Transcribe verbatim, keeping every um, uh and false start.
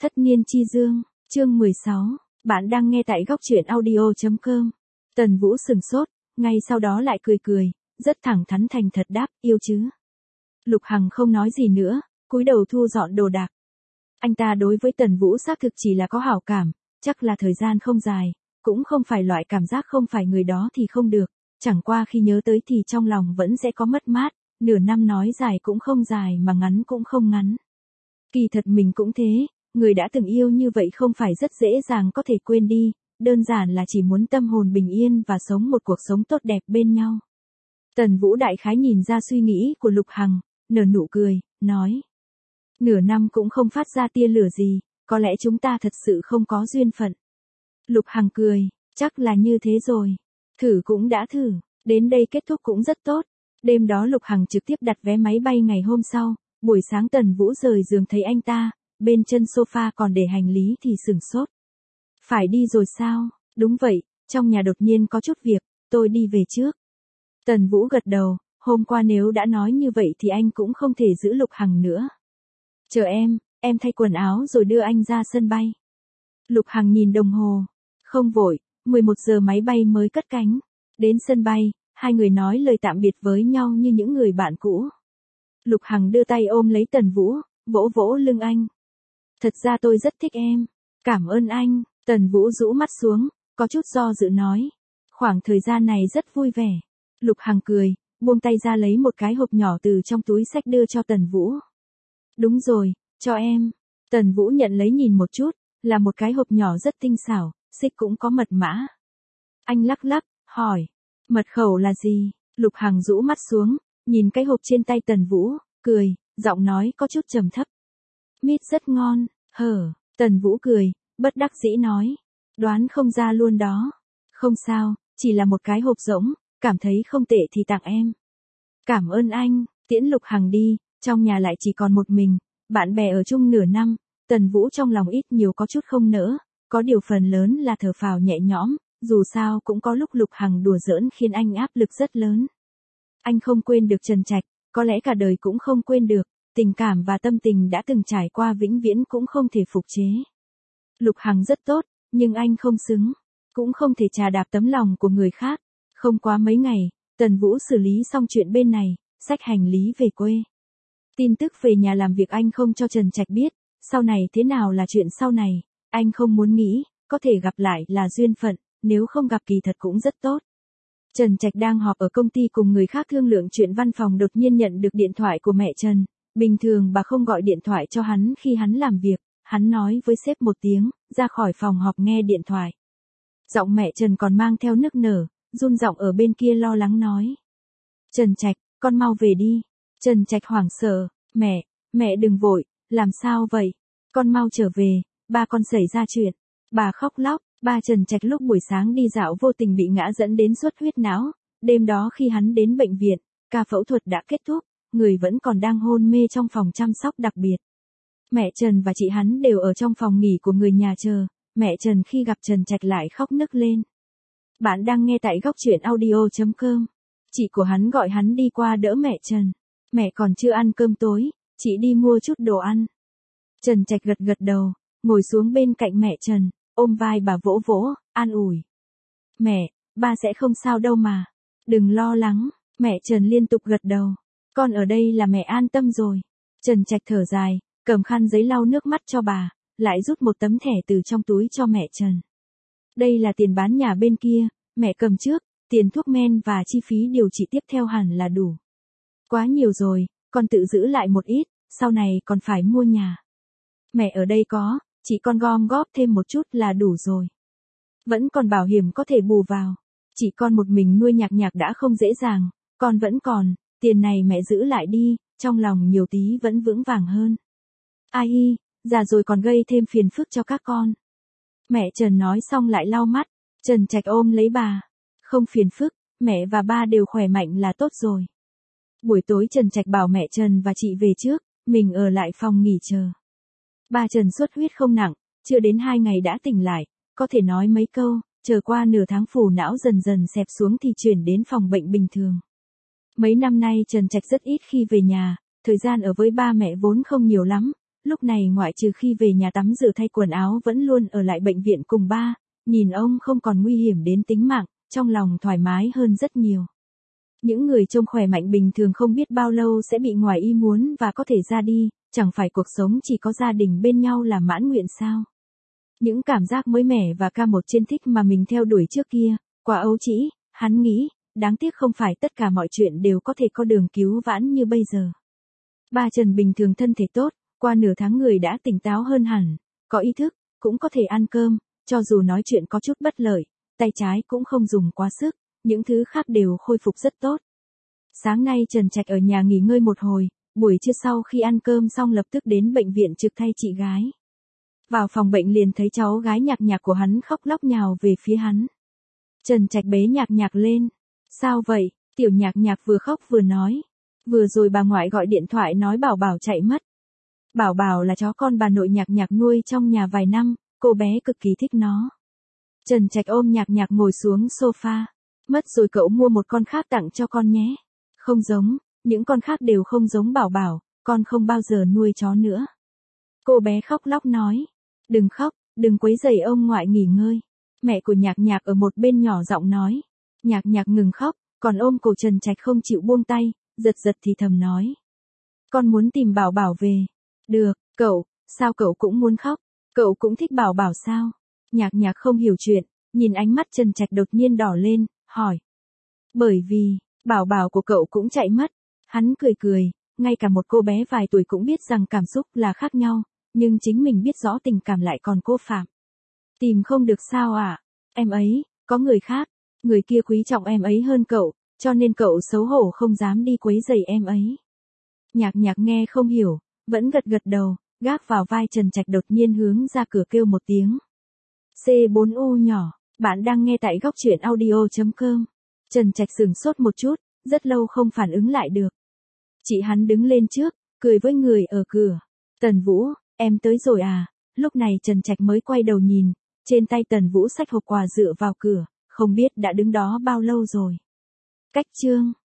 Thất niên chi dương, chương mười sáu, bạn đang nghe tại góc truyện audio chấm com. Tần Vũ sừng sốt, ngay sau đó lại cười cười, rất thẳng thắn thành thật đáp, yêu chứ. Lục Hằng không nói gì nữa, cúi đầu thu dọn đồ đạc. Anh ta đối với Tần Vũ xác thực chỉ là có hảo cảm, chắc là thời gian không dài, cũng không phải loại cảm giác không phải người đó thì không được, chẳng qua khi nhớ tới thì trong lòng vẫn sẽ có mất mát, nửa năm nói dài cũng không dài mà ngắn cũng không ngắn. Kỳ thật mình cũng thế, người đã từng yêu như vậy không phải rất dễ dàng có thể quên đi, đơn giản là chỉ muốn tâm hồn bình yên và sống một cuộc sống tốt đẹp bên nhau. Tần Vũ đại khái nhìn ra suy nghĩ của Lục Hằng, nở nụ cười, nói. Nửa năm cũng không phát ra tia lửa gì, có lẽ chúng ta thật sự không có duyên phận. Lục Hằng cười, chắc là như thế rồi. Thử cũng đã thử, đến đây kết thúc cũng rất tốt. Đêm đó Lục Hằng trực tiếp đặt vé máy bay ngày hôm sau, buổi sáng Tần Vũ rời giường thấy anh ta, bên chân sofa còn để hành lý thì sửng sốt. Phải đi rồi sao? Đúng vậy, trong nhà đột nhiên có chút việc, tôi đi về trước. Tần Vũ gật đầu, hôm qua nếu đã nói như vậy thì anh cũng không thể giữ Lục Hằng nữa. Chờ em, em thay quần áo rồi đưa anh ra sân bay. Lục Hằng nhìn đồng hồ, không vội, mười một giờ máy bay mới cất cánh. Đến sân bay, hai người nói lời tạm biệt với nhau như những người bạn cũ. Lục Hằng đưa tay ôm lấy Tần Vũ, vỗ vỗ lưng anh. Thật ra tôi rất thích em. Cảm ơn anh. Tần Vũ rũ mắt xuống, có chút do dự nói. Khoảng thời gian này rất vui vẻ. Lục Hằng cười, buông tay ra lấy một cái hộp nhỏ từ trong túi xách đưa cho Tần Vũ. Đúng rồi, cho em. Tần Vũ nhận lấy nhìn một chút, là một cái hộp nhỏ rất tinh xảo, xích cũng có mật mã. Anh lắc lắc, hỏi. Mật khẩu là gì? Lục Hằng rũ mắt xuống, nhìn cái hộp trên tay Tần Vũ, cười, giọng nói có chút trầm thấp. Mít rất ngon, hở. Tần Vũ cười, bất đắc dĩ nói. Đoán không ra luôn đó. Không sao, chỉ là một cái hộp rỗng, cảm thấy không tệ thì tặng em. Cảm ơn anh. Tiễn Lục Hằng đi, trong nhà lại chỉ còn một mình, bạn bè ở chung nửa năm, Tần Vũ trong lòng ít nhiều có chút không nỡ, có điều phần lớn là thở phào nhẹ nhõm, dù sao cũng có lúc Lục Hằng đùa giỡn khiến anh áp lực rất lớn. Anh không quên được Trần Trạch, có lẽ cả đời cũng không quên được, tình cảm và tâm tình đã từng trải qua vĩnh viễn cũng không thể phục chế. Lục Hằng rất tốt, nhưng anh không xứng, cũng không thể trà đạp tấm lòng của người khác. Không quá mấy ngày, Tần Vũ xử lý xong chuyện bên này, xách hành lý về quê. Tin tức về nhà làm việc anh không cho Trần Trạch biết, sau này thế nào là chuyện sau này, anh không muốn nghĩ, có thể gặp lại là duyên phận, nếu không gặp kỳ thật cũng rất tốt. Trần Trạch đang họp ở công ty cùng người khác thương lượng chuyện văn phòng đột nhiên nhận được điện thoại của mẹ Trần, bình thường bà không gọi điện thoại cho hắn khi hắn làm việc, hắn nói với sếp một tiếng, ra khỏi phòng họp nghe điện thoại. Giọng mẹ Trần còn mang theo nức nở, run giọng ở bên kia lo lắng nói. Trần Trạch, con mau về đi. Trần Trạch hoảng sợ, mẹ, mẹ đừng vội, làm sao vậy? Con mau trở về, ba con xảy ra chuyện. Bà khóc lóc, ba Trần Trạch lúc buổi sáng đi dạo vô tình bị ngã dẫn đến xuất huyết não, đêm đó khi hắn đến bệnh viện, ca phẫu thuật đã kết thúc, người vẫn còn đang hôn mê trong phòng chăm sóc đặc biệt. Mẹ Trần và chị hắn đều ở trong phòng nghỉ của người nhà chờ, mẹ Trần khi gặp Trần Trạch lại khóc nức lên. Bạn đang nghe tại góc truyện audio chấm com. Chị của hắn gọi hắn đi qua đỡ mẹ Trần. Mẹ còn chưa ăn cơm tối, chị đi mua chút đồ ăn. Trần Trạch gật gật đầu, ngồi xuống bên cạnh mẹ Trần, ôm vai bà vỗ vỗ, an ủi. Mẹ, ba sẽ không sao đâu mà. Đừng lo lắng, mẹ Trần liên tục gật đầu. Con ở đây là mẹ an tâm rồi. Trần Trạch thở dài, cầm khăn giấy lau nước mắt cho bà, lại rút một tấm thẻ từ trong túi cho mẹ Trần. Đây là tiền bán nhà bên kia, mẹ cầm trước, tiền thuốc men và chi phí điều trị tiếp theo hẳn là đủ. Quá nhiều rồi, con tự giữ lại một ít, sau này còn phải mua nhà. Mẹ ở đây có, chỉ con gom góp thêm một chút là đủ rồi. Vẫn còn bảo hiểm có thể bù vào. Chỉ con một mình nuôi Nhạc Nhạc đã không dễ dàng, con vẫn còn, tiền này mẹ giữ lại đi, trong lòng nhiều tí vẫn vững vàng hơn. Ai hi, già rồi còn gây thêm phiền phức cho các con. Mẹ Trần nói xong lại lau mắt, Trần Trạch ôm lấy bà. Không phiền phức, mẹ và ba đều khỏe mạnh là tốt rồi. Buổi tối Trần Trạch bảo mẹ Trần và chị về trước, mình ở lại phòng nghỉ chờ. Ba Trần xuất huyết không nặng, chưa đến hai ngày đã tỉnh lại, có thể nói mấy câu, chờ qua nửa tháng phù não dần dần xẹp xuống thì chuyển đến phòng bệnh bình thường. Mấy năm nay Trần Trạch rất ít khi về nhà, thời gian ở với ba mẹ vốn không nhiều lắm, lúc này ngoại trừ khi về nhà tắm rửa thay quần áo vẫn luôn ở lại bệnh viện cùng ba, nhìn ông không còn nguy hiểm đến tính mạng, trong lòng thoải mái hơn rất nhiều. Những người trông khỏe mạnh bình thường không biết bao lâu sẽ bị ngoài ý muốn và có thể ra đi, chẳng phải cuộc sống chỉ có gia đình bên nhau là mãn nguyện sao? Những cảm giác mới mẻ và ca một trên thích mà mình theo đuổi trước kia, quá ấu trĩ, hắn nghĩ, đáng tiếc không phải tất cả mọi chuyện đều có thể có đường cứu vãn như bây giờ. Ba Trần bình thường thân thể tốt, qua nửa tháng người đã tỉnh táo hơn hẳn, có ý thức, cũng có thể ăn cơm, cho dù nói chuyện có chút bất lợi, tay trái cũng không dùng quá sức, những thứ khác đều khôi phục rất tốt. Sáng nay Trần Trạch ở nhà nghỉ ngơi một hồi, buổi trưa sau khi ăn cơm xong lập tức đến bệnh viện trực thay chị gái. Vào phòng bệnh liền thấy cháu gái Nhạc Nhạc của hắn khóc lóc nhào về phía hắn. Trần Trạch bế Nhạc Nhạc lên. Sao vậy? Tiểu Nhạc Nhạc vừa khóc vừa nói. Vừa rồi bà ngoại gọi điện thoại nói Bảo Bảo chạy mất. Bảo Bảo là chó con bà nội Nhạc Nhạc nuôi trong nhà vài năm, cô bé cực kỳ thích nó. Trần Trạch ôm Nhạc Nhạc ngồi xuống sofa. Mất rồi cậu mua một con khác tặng cho con nhé. Không giống, những con khác đều không giống Bảo Bảo, con không bao giờ nuôi chó nữa. Cô bé khóc lóc nói. Đừng khóc, đừng quấy rầy ông ngoại nghỉ ngơi. Mẹ của Nhạc Nhạc ở một bên nhỏ giọng nói. Nhạc Nhạc ngừng khóc, còn ôm cổ Trần Trạch không chịu buông tay, giật giật thì thầm nói. Con muốn tìm Bảo Bảo về. Được, cậu, sao cậu cũng muốn khóc? Cậu cũng thích Bảo Bảo sao? Nhạc Nhạc không hiểu chuyện, nhìn ánh mắt Trần Trạch đột nhiên đỏ lên, hỏi. Bởi vì, Bảo Bảo của cậu cũng chạy mất. Hắn cười cười, ngay cả một cô bé vài tuổi cũng biết rằng cảm xúc là khác nhau, nhưng chính mình biết rõ tình cảm lại còn cô phạm. Tìm không được sao ạ? À? Em ấy, có người khác, người kia quý trọng em ấy hơn cậu, cho nên cậu xấu hổ không dám đi quấy rầy em ấy. Nhạc Nhạc nghe không hiểu, vẫn gật gật đầu, gác vào vai Trần Trạch đột nhiên hướng ra cửa kêu một tiếng. C bốn U nhỏ, bạn đang nghe tại góc truyện audio chấm com. Trần Trạch sửng sốt một chút, rất lâu không phản ứng lại được. Chị hắn đứng lên trước, cười với người ở cửa. Tần Vũ, em tới rồi à? Lúc này Trần Trạch mới quay đầu nhìn, trên tay Tần Vũ xách hộp quà dựa vào cửa, không biết đã đứng đó bao lâu rồi. Cách chương